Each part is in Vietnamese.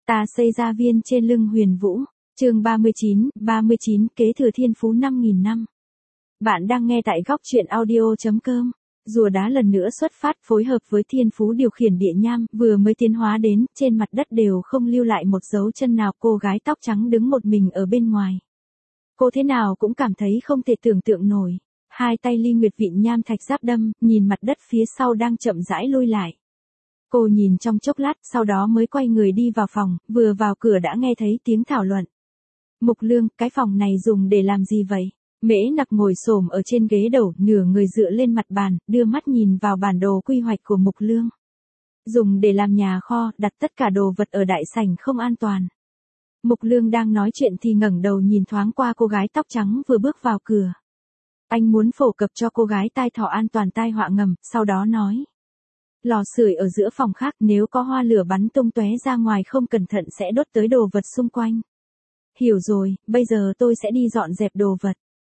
Ta xây ra viên trên lưng Huyền Vũ, chương 39 kế thừa thiên phú 5.000 năm. Bạn đang nghe tại góc truyện audio.com. Rùa đá lần nữa xuất phát phối hợp với thiên phú điều khiển địa nham vừa mới tiến hóa đến, trên mặt đất đều không lưu lại một dấu chân nào. Cô gái tóc trắng đứng một mình ở bên ngoài. Cô thế nào cũng cảm thấy không thể tưởng tượng nổi. Hai tay Ly Nguyệt vịn nham thạch giáp đâm, nhìn mặt đất phía sau đang chậm rãi lui lại. Cô nhìn trong chốc lát, sau đó mới quay người đi vào phòng, vừa vào cửa đã nghe thấy tiếng thảo luận. Mục Lương, cái phòng này dùng để làm gì vậy? Mễ Nặc ngồi xổm ở trên ghế đầu, nửa người dựa lên mặt bàn, đưa mắt nhìn vào bản đồ quy hoạch của Mục Lương. Dùng để làm nhà kho, đặt tất cả đồ vật ở đại sảnh không an toàn. Mục Lương đang nói chuyện thì ngẩng đầu nhìn thoáng qua cô gái tóc trắng vừa bước vào cửa. Anh muốn phổ cập cho cô gái tai thọ an toàn tai họa ngầm, sau đó nói. Lò sưởi ở giữa phòng khác, nếu có hoa lửa bắn tung tóe ra ngoài không cẩn thận sẽ đốt tới đồ vật xung quanh. Hiểu rồi, bây giờ tôi sẽ đi dọn dẹp đồ vật.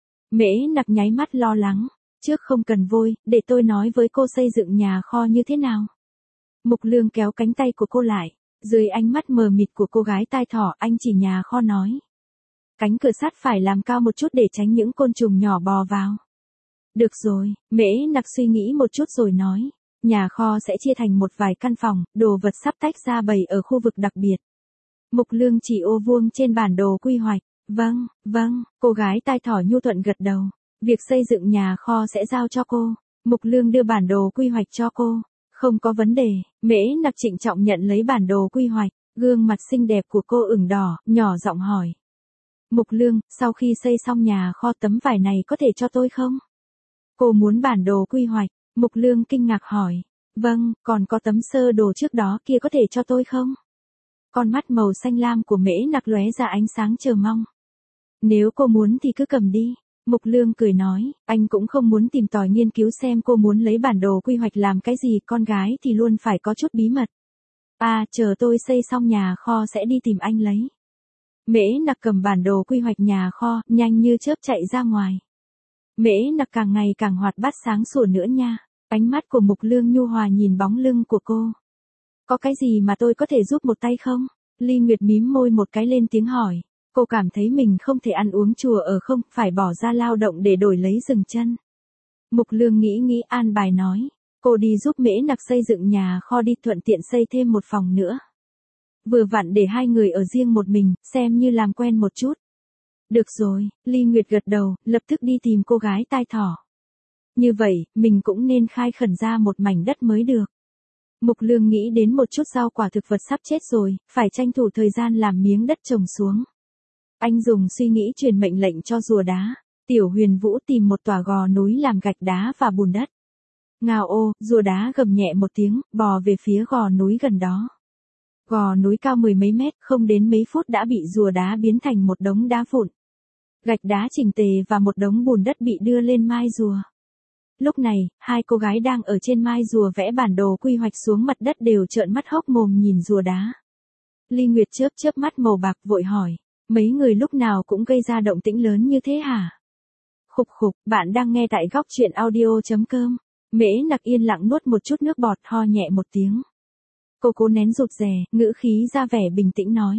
Mễ Nặc nháy mắt lo lắng. Trước không cần vội, để tôi nói với cô xây dựng nhà kho như thế nào. Mục Lương kéo cánh tay của cô lại. Dưới ánh mắt mờ mịt của cô gái tai thỏ, anh chỉ nhà kho nói. Cánh cửa sắt phải làm cao một chút để tránh những côn trùng nhỏ bò vào. Được rồi, Mễ Nặc suy nghĩ một chút rồi nói. Nhà kho sẽ chia thành một vài căn phòng, đồ vật sắp tách ra bày ở khu vực đặc biệt. Mục Lương chỉ ô vuông trên bản đồ quy hoạch. Vâng, cô gái tai thỏ nhu thuận gật đầu. Việc xây dựng nhà kho sẽ giao cho cô. Mục Lương đưa bản đồ quy hoạch cho cô. Không có vấn đề, Mễ Nặc trịnh trọng nhận lấy bản đồ quy hoạch. Gương mặt xinh đẹp của cô ửng đỏ, nhỏ giọng hỏi. Mục Lương, sau khi xây xong nhà kho tấm vải này có thể cho tôi không? Cô muốn bản đồ quy hoạch. Mục Lương kinh ngạc hỏi. Vâng, còn có tấm sơ đồ trước đó kia có thể cho tôi không? Con mắt màu xanh lam của Mễ Nặc lóe ra ánh sáng chờ mong. Nếu cô muốn thì cứ cầm đi. Mục Lương cười nói, anh cũng không muốn tìm tòi nghiên cứu xem cô muốn lấy bản đồ quy hoạch làm cái gì, con gái thì luôn phải có chút bí mật. Chờ tôi xây xong nhà kho sẽ đi tìm anh lấy. Mễ Nặc cầm bản đồ quy hoạch nhà kho, nhanh như chớp chạy ra ngoài. Mễ Nặc càng ngày càng hoạt bát sáng sủa nữa nha. Ánh mắt của Mục Lương nhu hòa nhìn bóng lưng của cô. Có cái gì mà tôi có thể giúp một tay không? Ly Nguyệt mím môi một cái lên tiếng hỏi. Cô cảm thấy mình không thể ăn uống chùa ở không, phải bỏ ra lao động để đổi lấy dừng chân. Mục Lương nghĩ an bài nói. Cô đi giúp Mễ Nặc xây dựng nhà kho đi, thuận tiện xây thêm một phòng nữa. Vừa vặn để hai người ở riêng một mình, xem như làm quen một chút. Được rồi, Ly Nguyệt gật đầu, lập tức đi tìm cô gái tai thỏ. Như vậy, mình cũng nên khai khẩn ra một mảnh đất mới được. Mục Lương nghĩ đến một chút rau quả thực vật sắp chết rồi, phải tranh thủ thời gian làm miếng đất trồng xuống. Anh dùng suy nghĩ truyền mệnh lệnh cho rùa đá. Tiểu Huyền Vũ tìm một tòa gò núi làm gạch đá và bùn đất. Ngao ô, rùa đá gầm nhẹ một tiếng, bò về phía gò núi gần đó. Gò núi cao mười mấy mét, không đến mấy phút đã bị rùa đá biến thành một đống đá vụn. Gạch đá chỉnh tề và một đống bùn đất bị đưa lên mai rùa. Lúc này, hai cô gái đang ở trên mai rùa vẽ bản đồ quy hoạch xuống mặt đất đều trợn mắt hốc mồm nhìn rùa đá. Ly Nguyệt chớp mắt màu bạc vội hỏi, mấy người lúc nào cũng gây ra động tĩnh lớn như thế hả? Khục, bạn đang nghe tại góc truyện audio.com. Mễ Nặc yên lặng nuốt một chút nước bọt, ho nhẹ một tiếng. Cô cố nén rụt rè, ngữ khí ra vẻ bình tĩnh nói.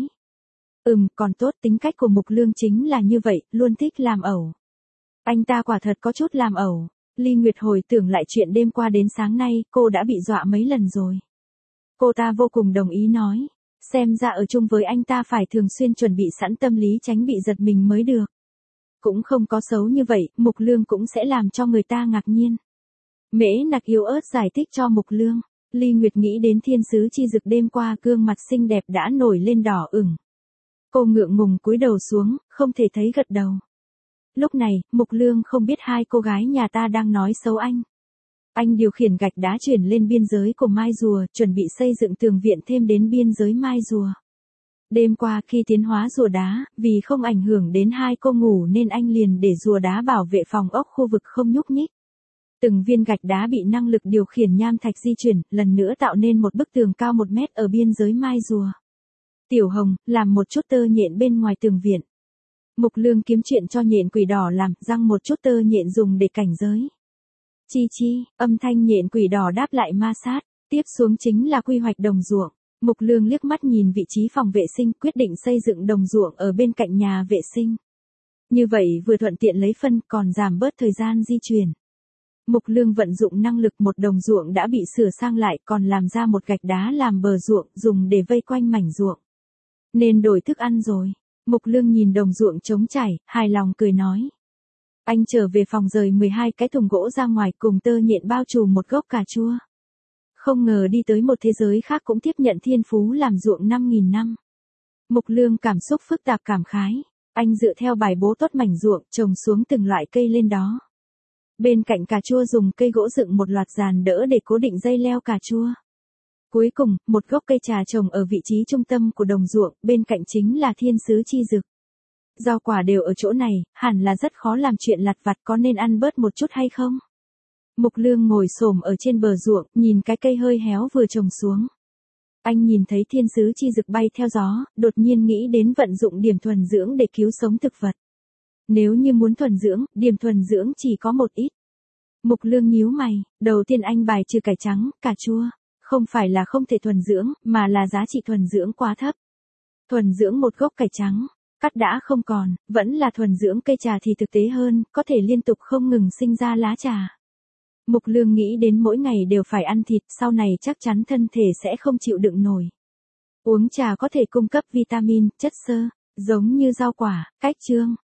Còn tốt, tính cách của Mục Lương chính là như vậy, luôn thích làm ẩu. Anh ta quả thật có chút làm ẩu. Ly Nguyệt hồi tưởng lại chuyện đêm qua đến sáng nay, cô đã bị dọa mấy lần rồi. Cô ta vô cùng đồng ý nói. Xem ra ở chung với anh ta phải thường xuyên chuẩn bị sẵn tâm lý tránh bị giật mình mới được. Cũng không có xấu như vậy, Mục Lương cũng sẽ làm cho người ta ngạc nhiên. Mễ Nặc yếu ớt giải thích cho Mục Lương. Ly Nguyệt nghĩ đến thiên sứ chi dực đêm qua, gương mặt xinh đẹp đã nổi lên đỏ ửng. Cô ngượng ngùng cúi đầu xuống, không thể thấy gật đầu. Lúc này, Mục Lương không biết hai cô gái nhà ta đang nói xấu anh. Anh điều khiển gạch đá chuyển lên biên giới của mai rùa, chuẩn bị xây dựng tường viện thêm đến biên giới mai rùa. Đêm qua khi tiến hóa rùa đá, vì không ảnh hưởng đến hai cô ngủ nên anh liền để rùa đá bảo vệ phòng ốc khu vực không nhúc nhích. Từng viên gạch đá bị năng lực điều khiển nham thạch di chuyển, lần nữa tạo nên một bức tường cao 1 mét ở biên giới mai rùa. Tiểu Hồng, làm một chút tơ nhện bên ngoài tường viện. Mục Lương kiếm chuyện cho nhện quỷ đỏ làm, răng một chút tơ nhện dùng để cảnh giới. Chi, âm thanh nhện quỷ đỏ đáp lại ma sát, tiếp xuống chính là quy hoạch đồng ruộng. Mục Lương liếc mắt nhìn vị trí phòng vệ sinh, quyết định xây dựng đồng ruộng ở bên cạnh nhà vệ sinh. Như vậy vừa thuận tiện lấy phân còn giảm bớt thời gian di chuyển. Mục Lương vận dụng năng lực, một đồng ruộng đã bị sửa sang lại, còn làm ra một gạch đá làm bờ ruộng dùng để vây quanh mảnh ruộng. Nên đổi thức ăn rồi. Mục Lương nhìn đồng ruộng trống trải, hài lòng cười nói. Anh trở về phòng rời 12 cái thùng gỗ ra ngoài cùng tơ nhện bao trùm một gốc cà chua. Không ngờ đi tới một thế giới khác cũng tiếp nhận thiên phú làm ruộng 5.000 năm. Mục Lương cảm xúc phức tạp cảm khái. Anh dựa theo bài bố tốt mảnh ruộng, trồng xuống từng loại cây lên đó. Bên cạnh cà chua dùng cây gỗ dựng một loạt giàn đỡ để cố định dây leo cà chua. Cuối cùng, một gốc cây trà trồng ở vị trí trung tâm của đồng ruộng, bên cạnh chính là thiên sứ chi dực. Rau quả đều ở chỗ này, hẳn là rất khó làm chuyện lặt vặt, có nên ăn bớt một chút hay không? Mục Lương ngồi xổm ở trên bờ ruộng, nhìn cái cây hơi héo vừa trồng xuống. Anh nhìn thấy thiên sứ chi dực bay theo gió, đột nhiên nghĩ đến vận dụng điểm thuần dưỡng để cứu sống thực vật. Nếu như muốn thuần dưỡng, điểm thuần dưỡng chỉ có một ít. Mục Lương nhíu mày, đầu tiên anh bài trừ cải trắng, cà chua. Không phải là không thể thuần dưỡng, mà là giá trị thuần dưỡng quá thấp. Thuần dưỡng một gốc cải trắng, cắt đã không còn, vẫn là thuần dưỡng cây trà thì thực tế hơn, có thể liên tục không ngừng sinh ra lá trà. Mục Lương nghĩ đến mỗi ngày đều phải ăn thịt, sau này chắc chắn thân thể sẽ không chịu đựng nổi. Uống trà có thể cung cấp vitamin, chất xơ, giống như rau quả, cách chương.